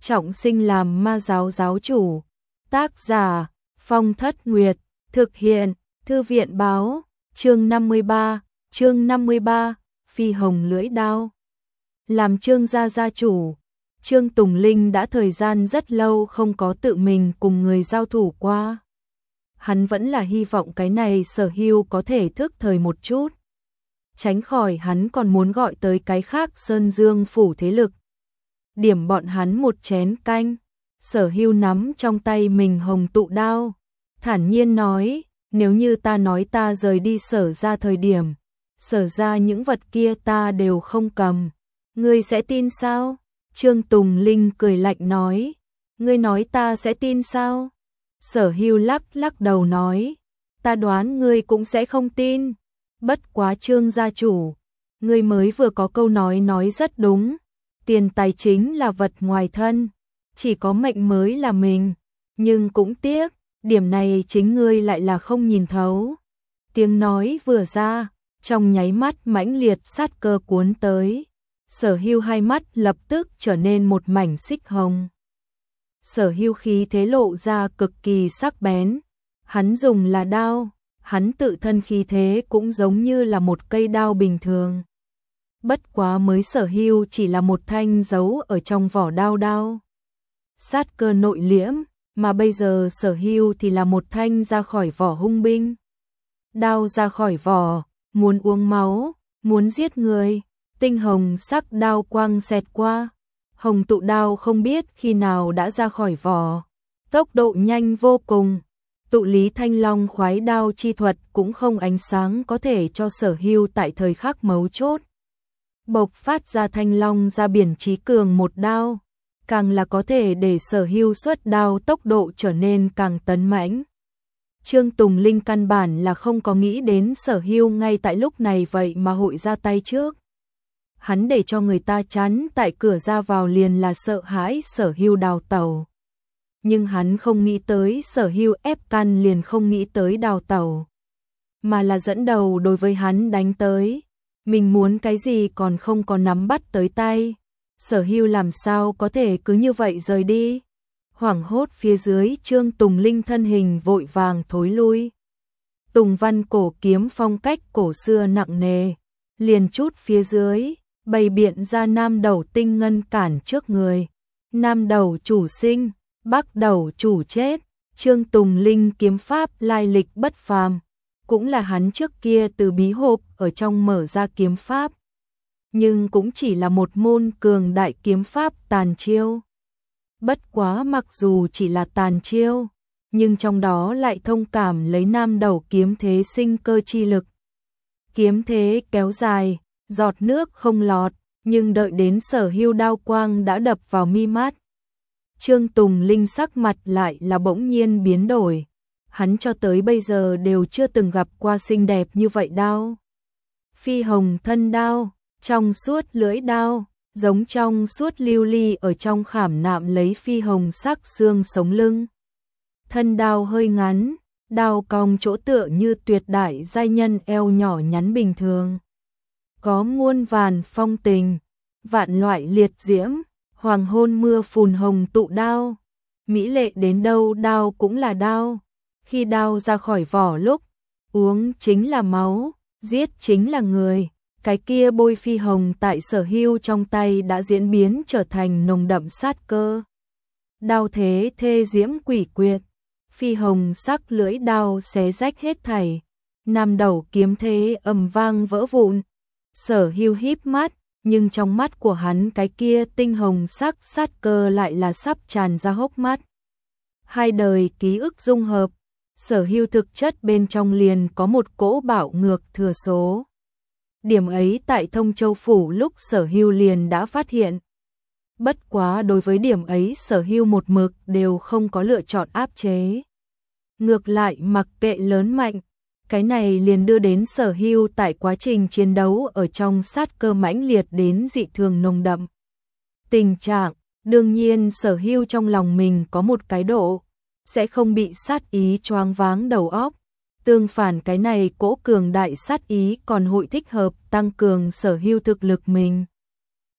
trọng sinh làm ma giáo giáo chủ. Tác giả Phong Thất Nguyệt, thực hiện Thư viện Báo. Chương 53, Phi Hồng Lưỡi Đao. Làm Trương gia gia chủ, Trương Tùng Linh đã thời gian rất lâu không có tự mình cùng người giao thủ qua. Hắn vẫn là hy vọng cái này Sở Hưu có thể thức thời một chút. Tránh khỏi hắn còn muốn gọi tới cái khác Sơn Dương phủ thế lực. Điểm bọn hắn một chén canh. Sở Hưu nắm trong tay mình hồng tụ đao, thản nhiên nói, nếu như ta nói ta rời đi Sở ra thời điểm, Sở ra những vật kia ta đều không cầm, ngươi sẽ tin sao? Trương Tùng Linh cười lạnh nói, ngươi nói ta sẽ tin sao? Sở Hưu lắc đầu nói, ta đoán ngươi cũng sẽ không tin. Bất quá Trương gia chủ, ngươi mới vừa có câu nói rất đúng, tiền tài chính là vật ngoài thân, chỉ có mệnh mới là mình, nhưng cũng tiếc, điểm này chính ngươi lại là không nhìn thấu. Tiếng nói vừa ra, trong nháy mắt mãnh liệt sát cơ cuốn tới, Sở Hưu hai mắt lập tức trở nên một mảnh xích hồng. Sở Hưu khí thế lộ ra cực kỳ sắc bén, hắn dùng là đao, hắn tự thân khí thế cũng giống như là một cây đao bình thường. Bất quá mới Sở Hưu chỉ là một thanh giấu ở trong vỏ đao. Sát cơ nội liễm, mà bây giờ Sở Hưu thì là một thanh ra khỏi vỏ hung binh. Đao ra khỏi vỏ, muốn uống máu, muốn giết người, tinh hồng sắc đao quang xẹt qua. Hồng tụ đao không biết khi nào đã ra khỏi vỏ, tốc độ nhanh vô cùng. Tụ lý thanh long khoái đao chi thuật cũng không ánh sáng có thể cho Sở Hưu tại thời khắc mấu chốt bộc phát ra thanh long ra biển trí cường một đao, càng là có thể để Sở Hưu xuất đao tốc độ trở nên càng tấn mãnh. Trương Tùng Linh căn bản là không có nghĩ đến Sở Hưu ngay tại lúc này vậy mà hội ra tay trước. Hắn để cho người ta chắn tại cửa ra vào liền là sợ hãi Sở Hưu đào tẩu. Nhưng hắn không nghĩ tới Sở Hưu ép căn liền không nghĩ tới đào tẩu, mà là dẫn đầu đối với hắn đánh tới. Mình muốn cái gì còn không có nắm bắt tới tay, Sở Hưu làm sao có thể cứ như vậy rời đi. Hoảng hốt phía dưới, Trương Tùng Linh thân hình vội vàng thối lui. Tùng văn cổ kiếm phong cách cổ xưa nặng nề, liền chút phía dưới, bày biện ra nam đầu tinh ngân cản trước người. Nam đầu chủ sinh, bắc đầu chủ chết. Trương Tùng Linh kiếm pháp lai lịch bất phàm, cũng là hắn trước kia từ bí hộp ở trong mở ra kiếm pháp, nhưng cũng chỉ là một môn cường đại kiếm pháp tàn chiêu. Bất quá mặc dù chỉ là tàn chiêu, nhưng trong đó lại thông cảm lấy nam đầu kiếm thế sinh cơ chi lực. Kiếm thế kéo dài, giọt nước không lọt, nhưng đợi đến Sở Hưu đao quang đã đập vào mi mắt, Trương Tùng Linh sắc mặt lại là bỗng nhiên biến đổi. Hắn cho tới bây giờ đều chưa từng gặp qua xinh đẹp như vậy đao. Phi hồng thân đao, trong suốt lưỡi đao, giống trong suốt lưu ly ở trong khảm nạm lấy phi hồng sắc xương sống lưng. Thân đao hơi ngắn, đao cong chỗ tựa như tuyệt đại giai nhân eo nhỏ nhắn bình thường. Có muôn vàn phong tình, vạn loại liệt diễm, hoàng hôn mưa phùn hồng tụ đao. Mỹ lệ đến đâu đao cũng là đao. Khi đao ra khỏi vỏ lúc, uống chính là máu, giết chính là người. Cái kia bôi phi hồng tại Sở Hưu trong tay đã diễn biến trở thành nồng đậm sát cơ. Đao thế thê diễm quỷ quyệt, phi hồng sắc lưỡi đao xé rách hết thảy. Nam đầu kiếm thế ầm vang vỡ vụn. Sở Hưu híp mắt, nhưng trong mắt của hắn cái kia tinh hồng sắc sát cơ lại là sắp tràn ra hốc mắt. Hai đời ký ức dung hợp, Sở Hưu thực chất bên trong liền có một cỗ bạo ngược thừa số. Điểm ấy tại Thông Châu phủ lúc Sở Hưu liền đã phát hiện. Bất quá đối với điểm ấy Sở Hưu một mực đều không có lựa chọn áp chế. Ngược lại mặc kệ lớn mạnh, cái này liền đưa đến Sở Hưu tại quá trình chiến đấu ở trong sát cơ mãnh liệt đến dị thường nồng đậm. Tình trạng, đương nhiên Sở Hưu trong lòng mình có một cái độ, sẽ không bị sát ý choáng váng đầu óc. Tương phản cái này cỗ cường đại sát ý còn hội thích hợp tăng cường Sở Hưu thực lực mình.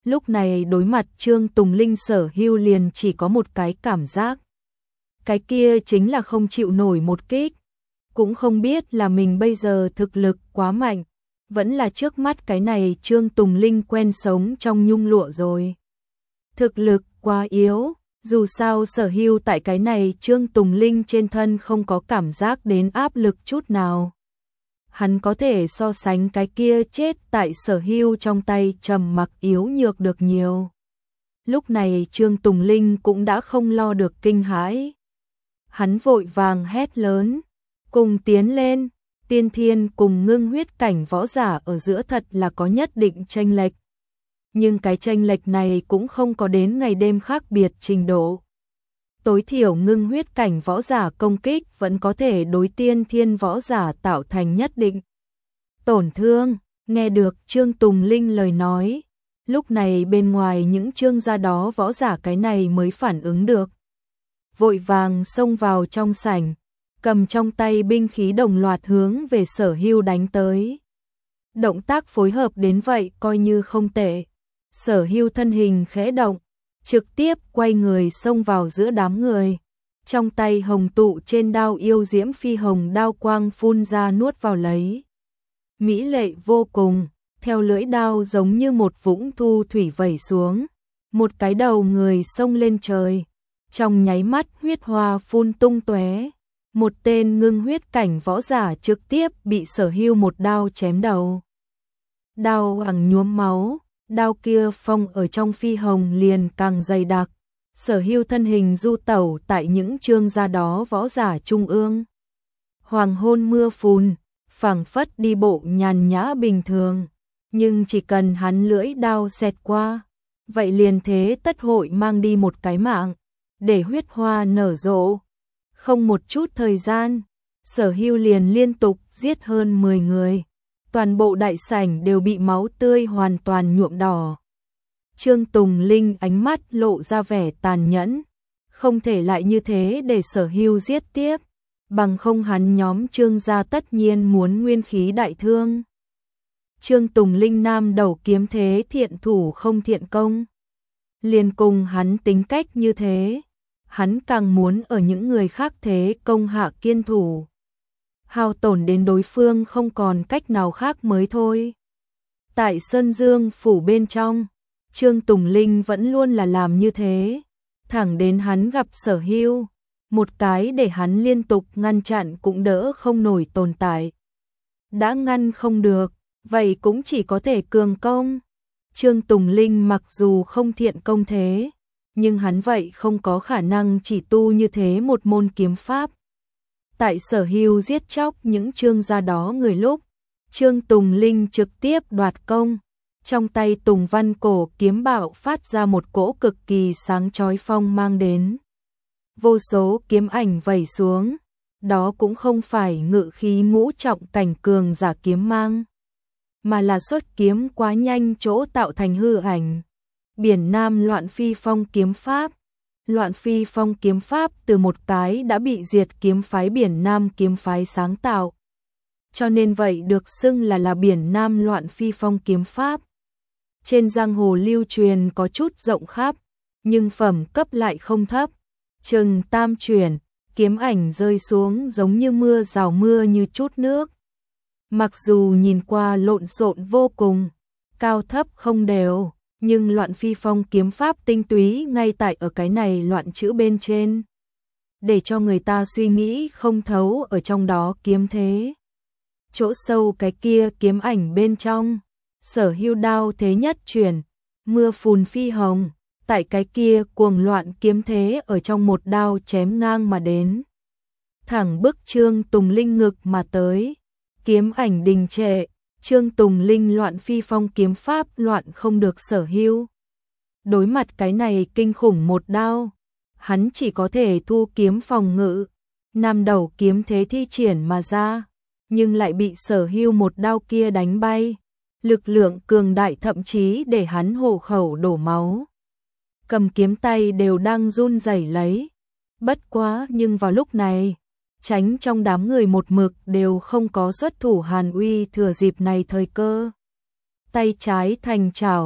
Lúc này đối mặt Trương Tùng Linh, Sở Hưu liền chỉ có một cái cảm giác. Cái kia chính là không chịu nổi một kích. Cũng không biết là mình bây giờ thực lực quá mạnh, vẫn là trước mắt cái này Trương Tùng Linh quen sống trong nhung lụa rồi. Thực lực quá yếu, dù sao Sở Hưu tại cái này Trương Tùng Linh trên thân không có cảm giác đến áp lực chút nào. Hắn có thể so sánh cái kia chết tại Sở Hưu trong tay Trầm Mặc yếu nhược được nhiều. Lúc này Trương Tùng Linh cũng đã không lo được kinh hãi. Hắn vội vàng hét lớn, cùng tiến lên. Tiên thiên cùng ngưng huyết cảnh võ giả ở giữa thật là có nhất định chênh lệch. Nhưng cái chênh lệch này cũng không có đến ngày đêm khác biệt trình độ. Tối thiểu ngưng huyết cảnh võ giả công kích vẫn có thể đối tiên thiên võ giả tạo thành nhất định tổn thương. Nghe được Trương Tùng Linh lời nói, lúc này bên ngoài những Trương gia đó võ giả cái này mới phản ứng được. Vội vàng xông vào trong sảnh, cầm trong tay binh khí đồng loạt hướng về Sở Hưu đánh tới. Động tác phối hợp đến vậy coi như không tệ. Sở Hưu thân hình khẽ động, trực tiếp quay người xông vào giữa đám người. Trong tay hồng tụ trên đao yêu diễm phi hồng đao quang phun ra nuốt vào lấy. Mỹ lệ vô cùng, theo lưỡi đao giống như một vũng thu thủy vẩy xuống. Một cái đầu người xông lên trời. Trong nháy mắt huyết hoa phun tung tóe. Một tên ngưng huyết cảnh võ giả trực tiếp bị Sở Hưu một đao chém đầu. Đao hoàng nhuốm máu, đao kia phong ở trong phi hồng liền càng dày đặc. Sở Hưu thân hình du tẩu tại những Trương gia đó võ giả trung ương. Hoàng hôn mưa phùn, phảng phất đi bộ nhàn nhã bình thường, nhưng chỉ cần hắn lưỡi đao xẹt qua, vậy liền thế tất hội mang đi một cái mạng, để huyết hoa nở rộ. Không một chút thời gian, Sở Hưu liền liên tục giết hơn 10 người. Toàn bộ đại sảnh đều bị máu tươi hoàn toàn nhuộm đỏ. Trương Tùng Linh ánh mắt lộ ra vẻ tàn nhẫn. Không thể lại như thế để Sở Hưu giết tiếp. Bằng không hắn nhóm Trương gia tất nhiên muốn nguyên khí đại thương. Trương Tùng Linh nam đầu kiếm thế thiện thủ không thiện công. Liền cùng hắn tính cách như thế. Hắn càng muốn ở những người khác thế công hạ kiên thủ. Hao tổn đến đối phương không còn cách nào khác mới thôi. Tại Sơn Dương phủ bên trong, Trương Tùng Linh vẫn luôn là làm như thế. Thẳng đến hắn gặp Sở Hưu, một cái để hắn liên tục ngăn chặn cũng đỡ không nổi tồn tại. Đã ngăn không được, vậy cũng chỉ có thể cường công. Trương Tùng Linh mặc dù không thiện công thế, nhưng hắn vậy không có khả năng chỉ tu như thế một môn kiếm pháp. Tại Sở Hưu giết chóc những Trương gia đó người lúc, Trương Tùng Linh trực tiếp đoạt công. Trong tay Tùng Văn cổ kiếm bạo phát ra một cỗ cực kỳ sáng chói phong mang đến. Vô số kiếm ảnh vẩy xuống, đó cũng không phải ngự khí ngũ trọng cảnh cường giả kiếm mang, mà là xuất kiếm quá nhanh chỗ tạo thành hư ảnh. Biển Nam Loạn Phi Phong kiếm pháp. Loạn Phi Phong kiếm pháp từ một cái đã bị diệt kiếm phái Biển Nam kiếm phái sáng tạo. Cho nên vậy được xưng là Biển Nam Loạn Phi Phong kiếm pháp. Trên giang hồ lưu truyền có chút rộng khắp, nhưng phẩm cấp lại không thấp. Chừng tam chuyển, kiếm ảnh rơi xuống giống như mưa rào mưa như chút nước. Mặc dù nhìn qua lộn xộn vô cùng, cao thấp không đều, nhưng Loạn Phi Phong kiếm pháp tinh túy ngay tại ở cái này loạn chữ bên trên, để cho người ta suy nghĩ không thấu ở trong đó kiếm thế. Chỗ sâu cái kia kiếm ảnh bên trong, Sở Hưu đao thế nhất chuyển, mưa phùn phi hồng, tại cái kia cuồng loạn kiếm thế ở trong một đao chém ngang mà đến. Thẳng bức Trương Tùng Linh ngực mà tới, kiếm ảnh đình trệ. Trương Tùng Linh Loạn Phi Phong kiếm pháp loạn không được Sở Hưu. Đối mặt cái này kinh khủng một đao, hắn chỉ có thể thu kiếm phòng ngự, nam đầu kiếm thế thi triển mà ra, nhưng lại bị Sở Hưu một đao kia đánh bay. Lực lượng cường đại thậm chí để hắn hổ khẩu đổ máu. Cầm kiếm tay đều đang run rẩy lấy. Bất quá nhưng vào lúc này, tránh trong đám người một mực đều không có xuất thủ Hàn Uy thừa dịp này thời cơ. Tay trái thành chảo,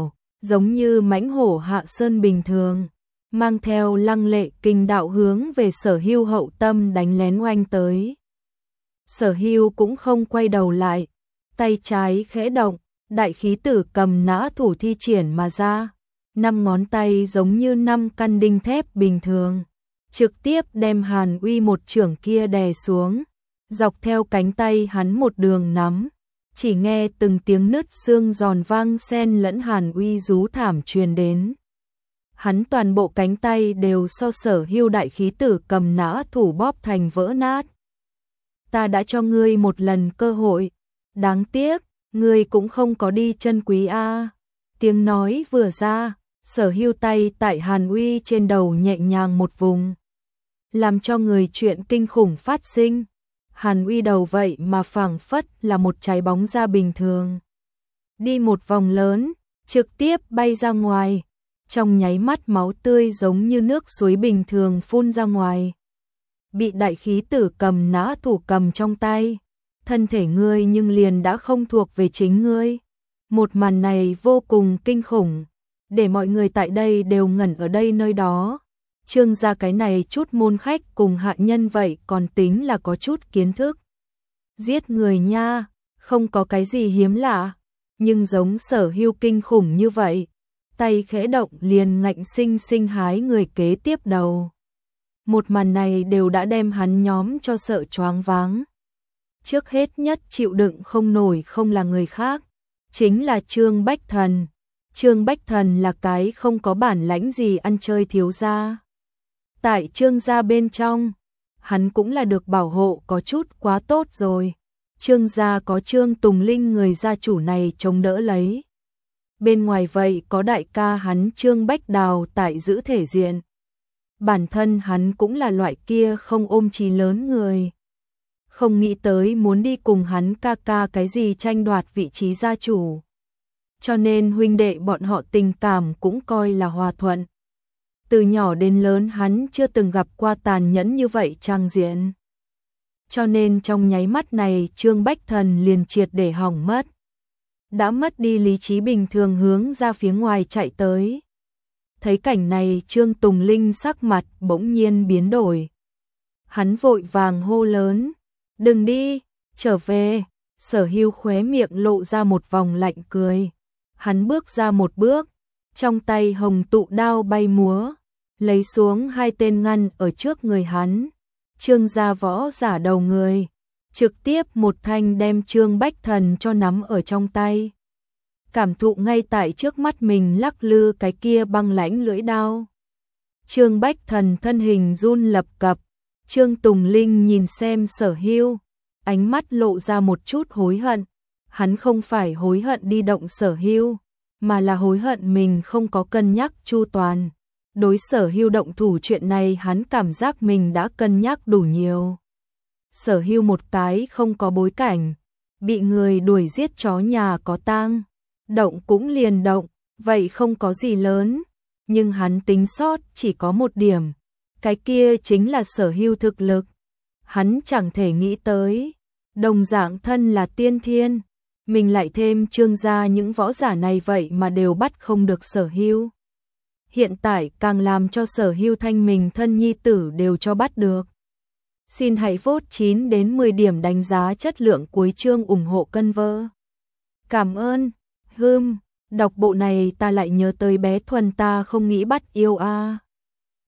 giống như mãnh hổ hạ sơn bình thường, mang theo lăng lệ kinh đạo hướng về Sở Hưu hậu tâm đánh lén oanh tới. Sở Hưu cũng không quay đầu lại, tay trái khẽ động, đại khí tử cầm nã thủ thi triển mà ra, 5 ngón tay giống như 5 căn đinh thép bình thường, trực tiếp đem Hàn Uy một chưởng kia đè xuống, dọc theo cánh tay hắn một đường nắm, chỉ nghe từng tiếng nứt xương giòn vang xen lẫn Hàn Uy rú thảm truyền đến. Hắn toàn bộ cánh tay đều so Sở Hưu đại khí tử cầm nã thủ bóp thành vỡ nát. Ta đã cho ngươi một lần cơ hội, đáng tiếc, ngươi cũng không có đi chân quý a. Tiếng nói vừa ra, Sở Hưu tay tại Hàn Uy trên đầu nhẹ nhàng một vùng, làm cho người chuyện kinh khủng phát sinh. Hàn Uy đầu vậy mà phảng phất là một trái bóng ra bình thường, đi một vòng lớn, trực tiếp bay ra ngoài, trong nháy mắt máu tươi giống như nước suối bình thường phun ra ngoài. Bị đại khí tử cầm nã thủ cầm trong tay, thân thể ngươi nhưng liền đã không thuộc về chính ngươi. Một màn này vô cùng kinh khủng, để mọi người tại đây đều ngẩn ở đây nơi đó. Trương gia cái này chút môn khách cùng hạ nhân vậy còn tính là có chút kiến thức. Giết người nha, không có cái gì hiếm lạ, nhưng giống Sở Hưu kinh khủng như vậy, tay khẽ động liền ngạnh sinh sinh hái người kế tiếp đầu. Một màn này đều đã đem hắn nhóm cho sợ choáng váng. Trước hết nhất chịu đựng không nổi không là người khác, chính là Trương Bách Thần. Trương Bách Thần là cái không có bản lãnh gì ăn chơi thiếu gia. Tại Trương gia bên trong, hắn cũng là được bảo hộ có chút quá tốt rồi. Trương gia có Trương Tùng Linh người gia chủ này chống đỡ lấy. Bên ngoài vậy có đại ca hắn Trương Bách Đào tại giữ thể diện. Bản thân hắn cũng là loại kia không ôm chí lớn người. Không nghĩ tới muốn đi cùng hắn ca ca cái gì tranh đoạt vị trí gia chủ. Cho nên huynh đệ bọn họ tình cảm cũng coi là hòa thuận. Từ nhỏ đến lớn hắn chưa từng gặp qua tàn nhẫn như vậy trang diện. Cho nên trong nháy mắt này Trương Bách Thần liền triệt để hỏng mất. Đã mất đi lý trí bình thường hướng ra phía ngoài chạy tới. Thấy cảnh này Trương Tùng Linh sắc mặt bỗng nhiên biến đổi. Hắn vội vàng hô lớn, đừng đi, trở về. Sở Hưu khóe miệng lộ ra một vòng lạnh cười. Hắn bước ra một bước, trong tay hồng tụ đao bay múa, lấy xuống 2 tên ngăn ở trước người hắn. Trương gia võ giả đầu người, trực tiếp một thanh đem Trương Bách Thần cho nắm ở trong tay. Cảm thụ ngay tại trước mắt mình lắc lư cái kia băng lãnh lưỡi đao. Trương Bách Thần thân hình run lập cập, Trương Tùng Linh nhìn xem Sở Hưu, ánh mắt lộ ra một chút hối hận. Hắn không phải hối hận đi động Sở Hưu, mà là hối hận mình không có cân nhắc chu toàn. Đối Sở Hưu động thủ chuyện này hắn cảm giác mình đã cân nhắc đủ nhiều. Sở Hưu một cái không có bối cảnh, bị người đuổi giết chó nhà có tang, động cũng liền động, vậy không có gì lớn, nhưng hắn tính sót chỉ có một điểm, cái kia chính là Sở Hưu thực lực. Hắn chẳng thể nghĩ tới, đồng dạng thân là tiên thiên, mình lại thêm Trương gia những võ giả này vậy mà đều bắt không được Sở Hưu. Hiện tại càng làm cho Sở Hưu thanh mình thân nhi tử đều cho bắt được. Xin hãy vote 9 đến 10 điểm đánh giá chất lượng cuối chương ủng hộ cân vơ. Cảm ơn. Đọc bộ này ta lại nhớ tới bé Thuần ta không nghĩ bắt yêu a.